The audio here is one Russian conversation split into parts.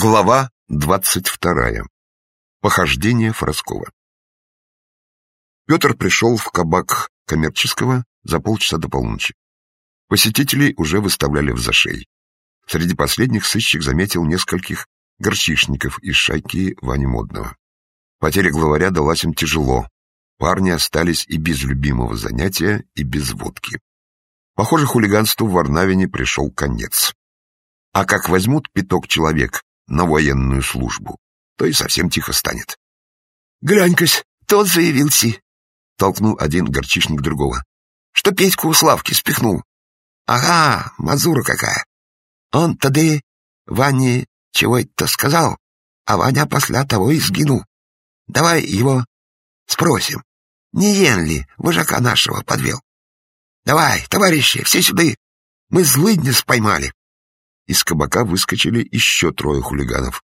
Глава 22. Похождение Фороскова. Петр пришел в кабак коммерческого за полчаса до полуночи. Посетителей уже выставляли в зашей. Среди последних сыщик заметил нескольких горчишников из шайки Вани Модного. Потеря главаря далась им тяжело. Парни остались и без любимого занятия, и без водки. Похоже, хулиганству в Варнавине пришел конец. А как возьмут пяток человек на военную службу, то и совсем тихо станет. — Глянь-кась, тот заявился, — толкнул один горчишник другого, — что Петьку у Славки спихнул. — Ага, мазура какая. Он тогда Ване чего-то сказал, а Ваня после того и сгинул. Давай его спросим, не ен ли вожака нашего подвел. Давай, товарищи, все сюда, мы злыдня споймали. Из кабака выскочили еще трое хулиганов.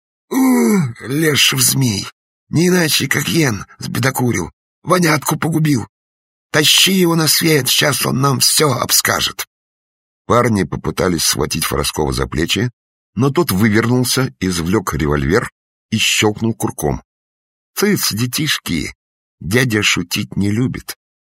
— Лешев змей, не иначе, как Йен сбедокурил, Ванятку погубил. Тащи его на свет, сейчас он нам все обскажет. Парни попытались схватить Фороскова за плечи, но тот вывернулся, извлек револьвер и щелкнул курком. — Цыц, детишки, дядя шутить не любит.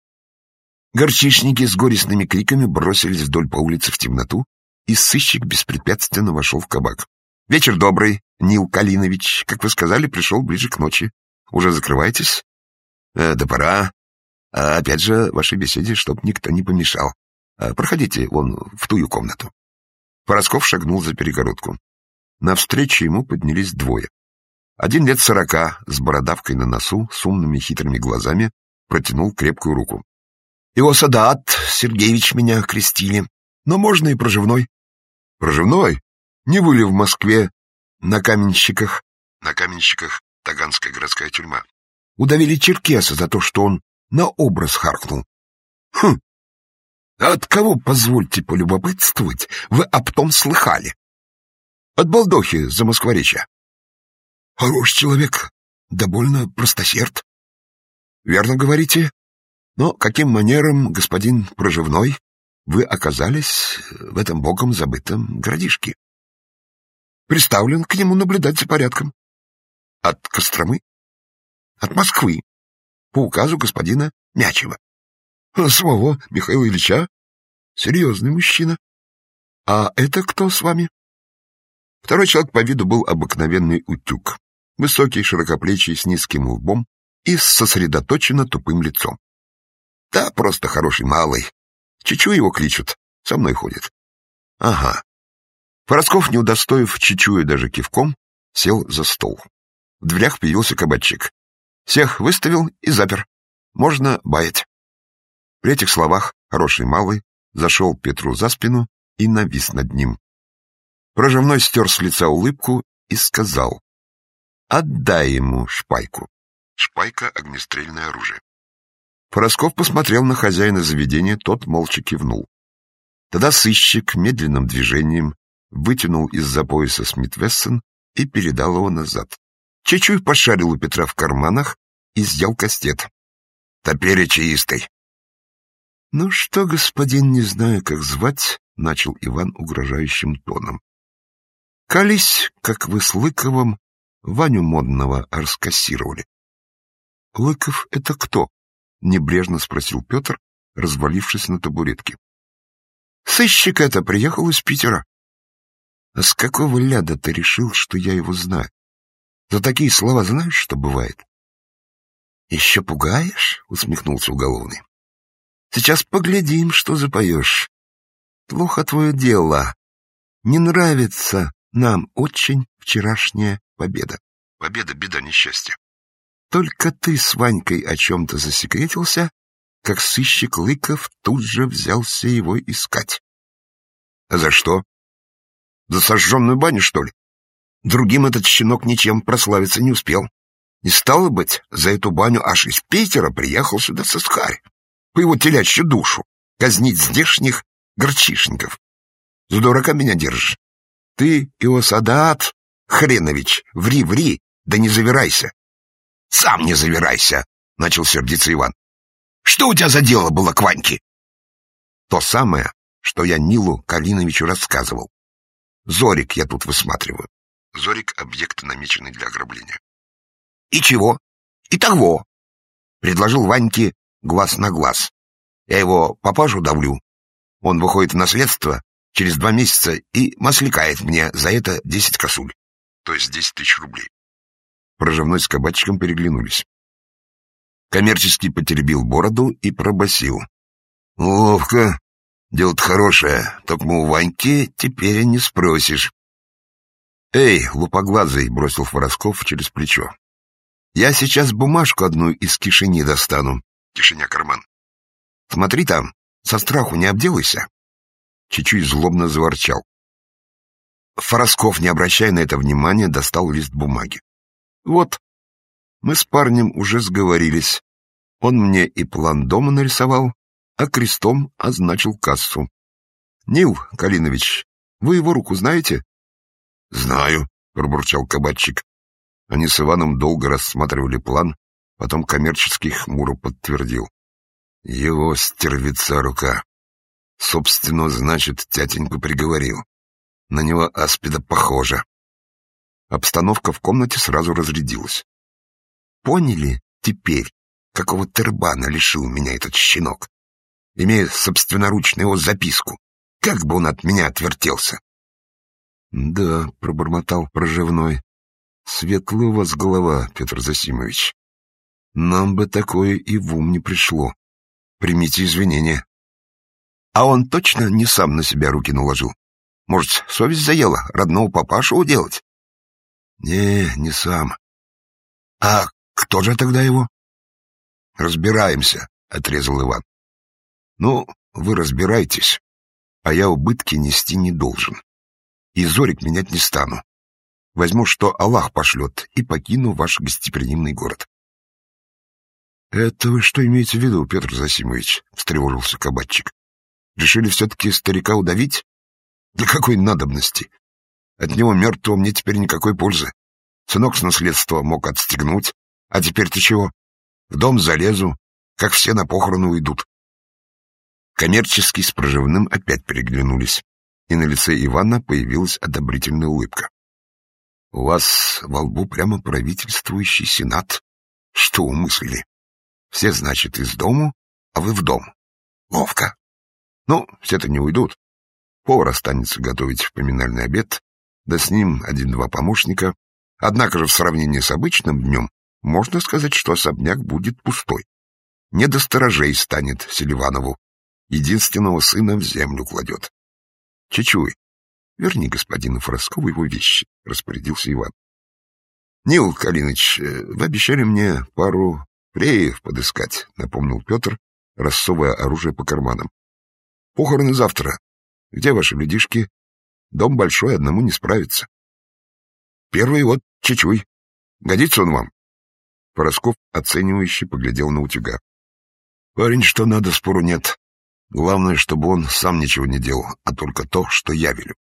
Горчишники с горестными криками бросились вдоль по улице в темноту, и сыщик беспрепятственно вошел в кабак. — Вечер добрый, Нил Калинович. Как вы сказали, пришел ближе к ночи. Уже закрываетесь? Да пора. Опять же, вашей беседе, чтоб никто не помешал. Проходите вон в тую комнату. Форосков шагнул за перегородку. Навстречу ему поднялись двое. Один лет 40, с бородавкой на носу, с умными хитрыми глазами, протянул крепкую руку. — Иосадат Сергеевич меня крестили, но можно и проживной. — Проживной? Не вы ли в Москве на каменщиках? На каменщиках Таганская городская тюрьма. Удавили черкеса за то, что он на образ харкнул. — Хм! От кого, позвольте полюбопытствовать, вы об том слыхали? — От балдохи за Москворечья. — Хороший человек, да больно простосерд. — Верно говорите. Но каким манером, господин проживной, вы оказались в этом богом забытом городишке? Приставлен к нему наблюдать за порядком. От Костромы? От Москвы. По указу господина Мячева. Самого Михаила Ильича? Серьезный мужчина. А это кто с вами? Второй человек по виду был обыкновенный утюг. Высокий, широкоплечий, с низким лбом и с сосредоточенно тупым лицом. Да, просто хороший малый. Чичу его кличут, со мной ходит. Ага. Форосков, не удостоив Чичуя даже кивком, сел за стол. В дверях появился кабачик. Всех выставил и запер. Можно баять. При этих словах хороший малый зашел Петру за спину и навис над ним. Проживной стер с лица улыбку и сказал: «Отдай ему шпайку». Шпайка — огнестрельное оружие. Форосков посмотрел на хозяина заведения, тот молча кивнул. Тогда сыщик медленным движением вытянул из-за пояса Смит-Вессон и передал его назад. Чичуй пошарил у Петра в карманах и взял кастет. «Топеречь чистый». «Ну что, господин, не знаю, как звать», — начал Иван угрожающим тоном. «Колись, как вы с Лыковым Ваню Модного раскассировали». «Лыков — это кто?» — небрежно спросил Петр, развалившись на табуретке. «Сыщик это приехал из Питера». «А с какого ляда ты решил, что я его знаю? За такие слова знаешь, что бывает?» «Еще пугаешь?» — усмехнулся уголовный. «Сейчас поглядим, что запоешь. Плохо твое дело. Не нравится нам очень вчерашняя победа». «Победа — беда, несчастье». «Только ты с Ванькой о чем-то засекретился, как сыщик Лыков тут же взялся его искать». «А за что? За сожженную баню, что ли? Другим этот щенок ничем прославиться не успел. И стало быть, за эту баню аж из Питера приехал сюда сыскарь, по его телячью душу, казнить здешних горчишников. За дурака меня держишь. Ты, Иосадат Хренович, ври, да не завирайся». «Сам не завирайся», — начал сердиться Иван. «Что у тебя за дело было к Ваньке?» «То самое, что я Нилу Калиновичу рассказывал. Зорик я тут высматриваю. Зорик — объект, намеченный для ограбления. И чего? И того. Предложил Ваньке глаз на глаз. Я его папашу давлю. Он выходит в наследство через 2 месяца и масликает мне за это 10 косуль. То есть 10 000 рублей. Проживной с кабачиком переглянулись. Коммерческий потеребил бороду и пробасил. Ловко. Дело-то хорошее. Только у Ваньки теперь и не спросишь. Эй, лупоглазый, бросил Хворосков через плечо. Я сейчас бумажку одну из кишени достану. Кишеня — карман. Смотри там, со страху не обделайся. Чичуй злобно заворчал. Хворосков, не обращая на это внимания, достал лист бумаги. Вот, мы с парнем уже сговорились. Он мне и план дома нарисовал, а крестом означил кассу. Нил Калинович, вы его руку знаете? Знаю, пробурчал кабачик. Они с Иваном долго рассматривали план, потом коммерческий хмуро подтвердил. Его стервеца рука. Собственно, значит, тятеньку приговорил. На него аспида похожа. Обстановка в комнате сразу разрядилась. Поняли теперь, какого тырбана лишил меня этот щенок? Имея собственноручно его записку, как бы он от меня отвертелся? Да, пробормотал проживной. Светлая у вас голова, Петр Зосимович. Нам бы такое и в ум не пришло. Примите извинения. А он точно не сам на себя руки наложил? Может, совесть заела родного папашу уделать? Не сам. А кто же тогда его? Разбираемся, отрезал Иван. Ну, вы разбирайтесь, а я убытки нести не должен. И Зорик менять не стану. Возьму, что Аллах пошлет, и покину ваш гостеприимный город. — Это вы что имеете в виду, Петр Зосимович? — встревожился кабачик. — Решили все-таки старика удавить? Для какой надобности? От него мертвого мне теперь никакой пользы. Сынок с наследства мог отстегнуть, а теперь-то чего? В дом залезу, как все на похороны уйдут. Коммерческий с проживным опять переглянулись, и на лице Ивана появилась одобрительная улыбка. — У вас во лбу прямо правительствующий сенат. Что умыслили? Все, значит, из дому, а вы в дом. Ловко. Ну, все-то не уйдут. Повар останется готовить поминальный обед, да с ним 1-2 помощника. Однако же в сравнении с обычным днем можно сказать, что особняк будет пустой. Не до сторожей станет Селиванову. Единственного сына в землю кладет. — Чичуй, верни господину Хвороскову его вещи, — распорядился Иван. — Нил Калиныч, вы обещали мне пару преев подыскать, — напомнил Петр, рассовывая оружие по карманам. — Похороны завтра. Где ваши людишки? Дом большой, одному не справится. — Первый вот Чичуй. Годится он вам? Хворосков оценивающе поглядел на утюга. — Парень, что надо, спору нет. Главное, чтобы он сам ничего не делал, а только то, что я велю.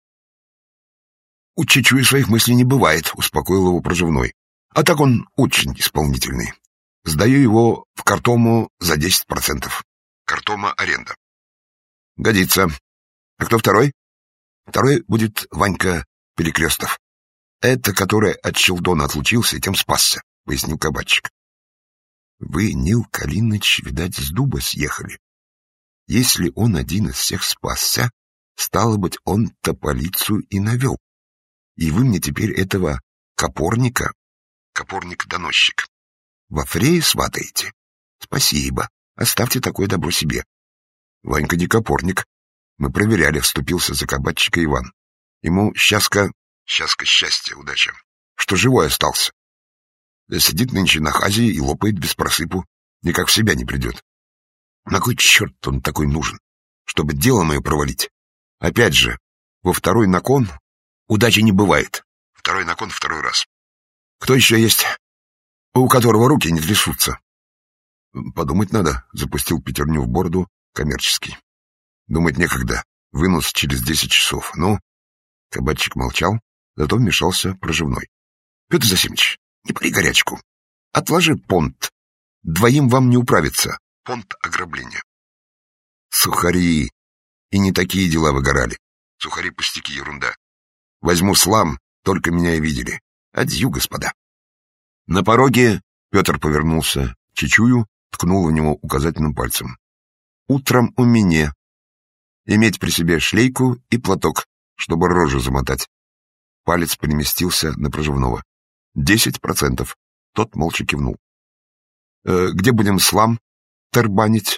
— У Чичуи своих мыслей не бывает, — успокоил его проживной. — А так он очень исполнительный. Сдаю его в картому за 10%. Картома — аренда. — Годится. А кто второй? Второй будет Ванька Перекрестов. Это который от Челдона отлучился и тем спасся, — пояснил кабачик. — Вы, Нил Калиныч, видать, с дуба съехали. Если он один из всех спасся, стало быть, он-то полицию и навел. И вы мне теперь этого копорника, копорник-доносчик, во фрее сватаете? Спасибо, оставьте такое добро себе. Ванька не копорник. Мы проверяли, вступился за кабачика Иван. Ему счастье, удача, что живой остался. Да сидит нынче на хазе и лопает без просыпу, никак в себя не придет. На кой черт он такой нужен? Чтобы дело мое провалить. Опять же, во второй након удачи не бывает. Второй након второй раз. Кто еще есть, у которого руки не трясутся? Подумать надо, запустил пятерню в бороду коммерческий. Думать некогда, вынос через 10 часов. Ну, кабачик молчал, зато вмешался проживной. Петр Зосимович, не пали горячку. Отложи понт. Двоим вам не управиться. Понт ограбления. Сухари. И не такие дела выгорали. Сухари пустяки, ерунда. Возьму слам, только меня и видели. Адью, господа. На пороге Петр повернулся к Чичую, ткнул в него указательным пальцем. Утром у меня. Иметь при себе шлейку и платок, чтобы рожу замотать. Палец переместился на проживного. 10%. Тот молча кивнул. Где будем слам тарбанить?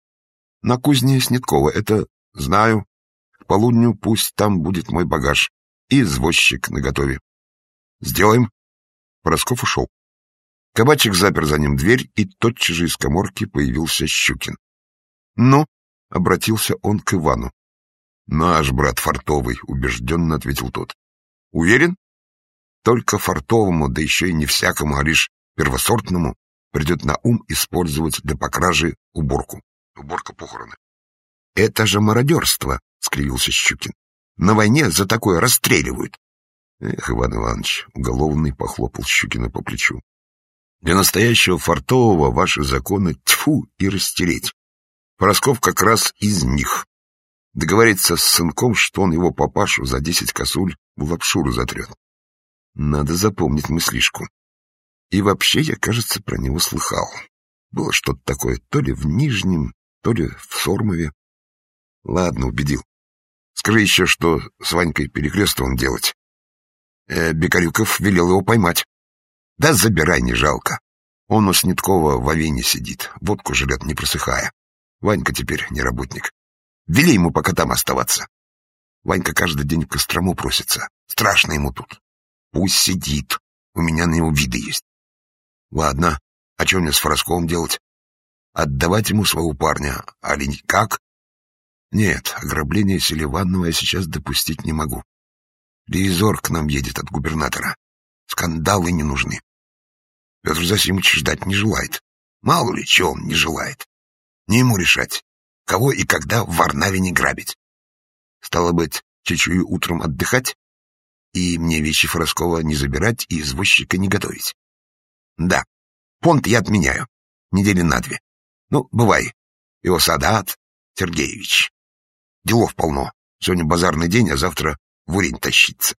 На кузне Снеткова. Это знаю. К полудню пусть там будет мой багаж. И извозчик наготове. Сделаем. Поросков ушел. Кабачик запер за ним дверь, и тотчас же из каморки появился Щукин. — Ну? — обратился он к Ивану. — Наш брат фартовый, — убежденно ответил тот. — Уверен? Только фартовому, да еще и не всякому, а лишь первосортному, придет на ум использовать для покражи уборку. Уборка похороны. — Это же мародерство, — скривился Щукин. — На войне за такое расстреливают. Эх, Иван Иванович, уголовный похлопал Щукина по плечу. Для настоящего фартового ваши законы тьфу и растереть. Поросков как раз из них. Договориться с сынком, что он его папашу за 10 косуль в лапшу затрет. Надо запомнить мыслишку. И вообще я, кажется, про него слыхал. Было что-то такое, то ли в Нижнем, то ли в Сормове. Ладно, убедил. Скажи еще, что с Ванькой Перекрестовым делать. Бекарюков велел его поймать. Да забирай, не жалко. Он у Снеткова в Авине сидит, водку жрет, не просыхая. Ванька теперь не работник. Вели ему пока там оставаться. Ванька каждый день в Кострому просится. Страшно ему тут. Пусть сидит. У меня на него виды есть. Ладно, а что мне с Форосковым делать? Отдавать ему своего парня, али никак? Нет, ограбление Селиванова я сейчас допустить не могу. Ревизор к нам едет от губернатора. Скандалы не нужны. Петр Засимович ждать не желает. Мало ли, чего он не желает. Не ему решать, кого и когда в Варнаве не грабить. Стало быть, Чичую утром отдыхать, и мне вещи Фороскова не забирать и извозчика не готовить. Да, понт я отменяю. Недели на 2. Ну, бывай. Его Садат Сергеевич. Делов полно. Сегодня базарный день, а завтра в Урень тащиться.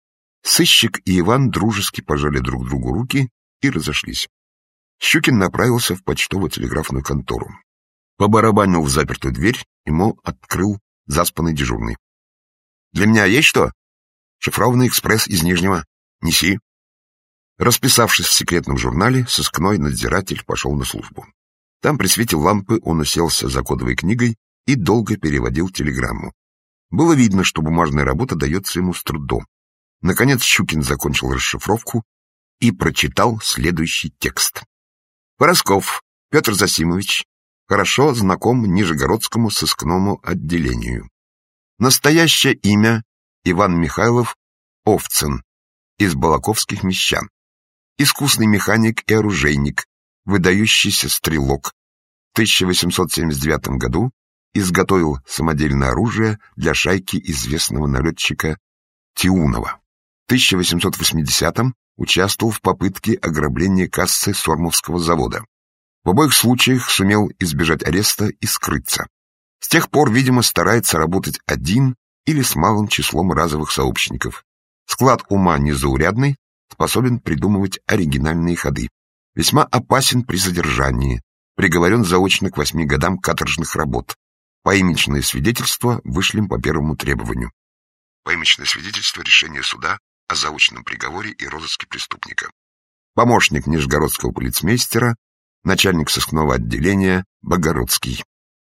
Сыщик и Иван дружески пожали друг другу руки и разошлись. Щукин направился в почтово-телеграфную контору. Побарабанил в запертую дверь, ему открыл заспанный дежурный. — Для меня есть что? Шифрованный экспресс из Нижнего. Неси. Расписавшись в секретном журнале, сыскной надзиратель пошел на службу. Там при свете лампы он уселся за кодовой книгой и долго переводил телеграмму. Было видно, что бумажная работа дается ему с трудом. Наконец Щукин закончил расшифровку и прочитал следующий текст. Поросков Петр Засимович хорошо знаком Нижегородскому сыскному отделению. Настоящее имя Иван Михайлов Овцин, из Балаковских мещан. Искусный механик и оружейник, выдающийся стрелок. В 1879 году изготовил самодельное оружие для шайки известного налетчика Тиунова. В 1880-м участвовал в попытке ограбления кассы Сормовского завода. В обоих случаях сумел избежать ареста и скрыться. С тех пор, видимо, старается работать один или с малым числом разовых сообщников. Склад ума незаурядный, способен придумывать оригинальные ходы. Весьма опасен при задержании. Приговорен заочно к 8 годам каторжных работ. Поимечное свидетельство вышлем по первому требованию. Поимечное свидетельство — решение суда о заочном приговоре и розыске преступника. Помощник нижегородского полицмейстера, начальник сыскного отделения Богородский.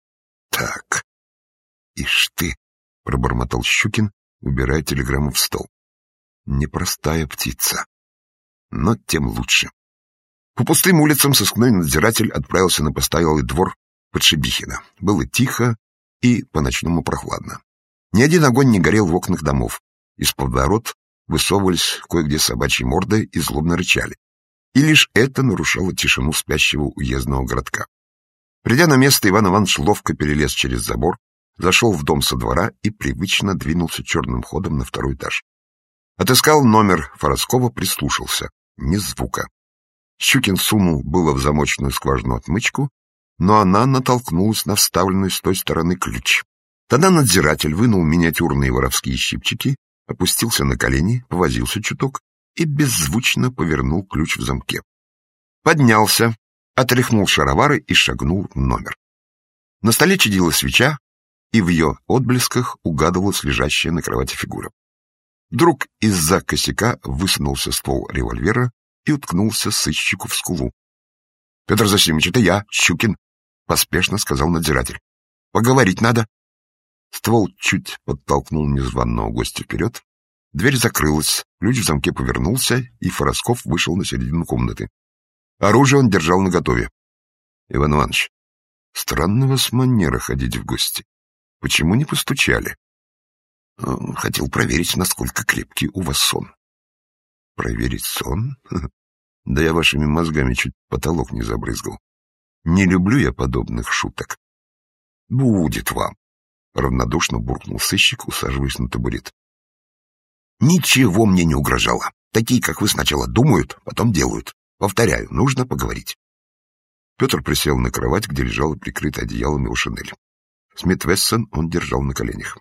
Так, ишь ты, пробормотал Щукин, убирая телеграмму в стол. Непростая птица, но тем лучше. По пустым улицам сыскной надзиратель отправился на постоялый двор Подшибихина. Было тихо и по-ночному прохладно. Ни один огонь не горел в окнах домов. Из-под ворот высовывались кое-где собачьи морды и злобно рычали. И лишь это нарушало тишину спящего уездного городка. Придя на место, Иван Иванович ловко перелез через забор, зашел в дом со двора и привычно двинулся черным ходом на 2-й этаж. Отыскал номер Фороскова, прислушался. Ни звука. Щукин сунул было в замочную скважину отмычку, но она натолкнулась на вставленный с той стороны ключ. Тогда надзиратель вынул миниатюрные воровские щипчики, опустился на колени, повозился чуток и беззвучно повернул ключ в замке. Поднялся, отряхнул шаровары и шагнул в номер. На столе чадила свеча, и в ее отблесках угадывалась лежащая на кровати фигура. Вдруг из-за косяка высунулся ствол револьвера и уткнулся сыщику в скулу. — Петр Засимович, это я, Щукин, — поспешно сказал надзиратель. — Поговорить надо. Ствол чуть подтолкнул незваного гостя вперед. Дверь закрылась, ключ в замке повернулся, и Форосков вышел на середину комнаты. Оружие он держал наготове. — Иван Иванович, странно у вас манера ходить в гости. Почему не постучали? Хотел проверить, насколько крепкий у вас сон. Проверить сон? Да я вашими мозгами чуть потолок не забрызгал. Не люблю я подобных шуток. Будет вам, равнодушно буркнул сыщик, усаживаясь на табурет. Ничего мне не угрожало. Такие, как вы, сначала думают, потом делают. Повторяю, нужно поговорить. Петр присел на кровать, где лежала прикрытая одеялом его шинель. Смит Вессон он держал на коленях.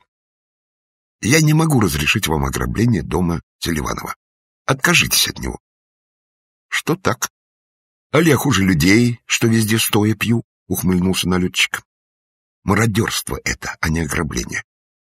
— Я не могу разрешить вам ограбление дома Селиванова. Откажитесь от него. — Что так? — А я хуже людей, что везде стоя пью, — ухмыльнулся налетчик. — Мародерство это, а не ограбление.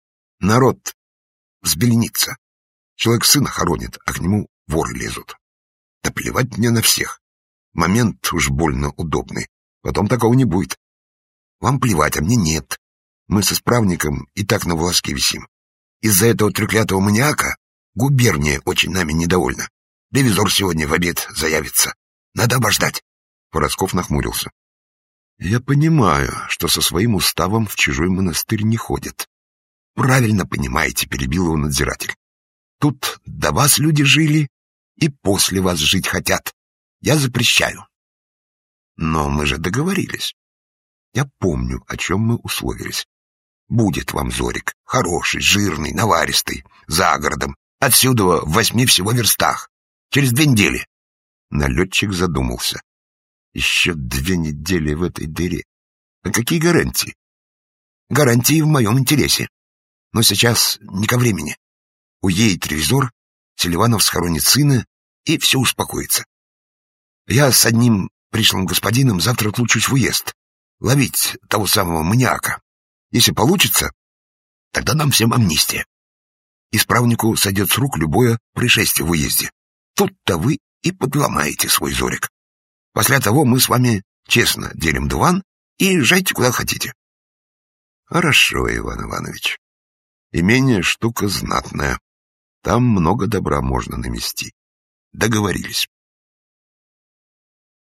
Народ взбеленится. Человек сына хоронит, а к нему воры лезут. Да плевать мне на всех. Момент уж больно удобный. Потом такого не будет. Вам плевать, а мне нет. Мы с исправником и так на волоске висим. Из-за этого треклятого маниака губерния очень нами недовольна. Ревизор сегодня в обед заявится. Надо обождать. Форосков нахмурился. Я понимаю, что со своим уставом в чужой монастырь не ходит. Правильно понимаете, перебил его надзиратель. Тут до вас люди жили и после вас жить хотят. Я запрещаю. Но мы же договорились. Я помню, о чем мы условились. Будет вам зорик, хороший, жирный, наваристый, за городом, отсюда в 8 всего верстах, через 2 недели. Налетчик задумался. Еще 2 недели в этой дыре. А какие гарантии? Гарантии в моем интересе. Но сейчас не ко времени. Уедет ревизор, Селиванов схоронит сына, и все успокоится. Я с одним пришлым господином завтра отлучусь в уезд, ловить того самого маниака. Если получится, тогда нам всем амнистия. Исправнику сойдет с рук любое происшествие в уезде. Тут-то вы и подломаете свой зорик. После того мы с вами честно делим дуван и езжайте куда хотите. Хорошо, Иван Иванович. Имение штука знатная. Там много добра можно намести. Договорились.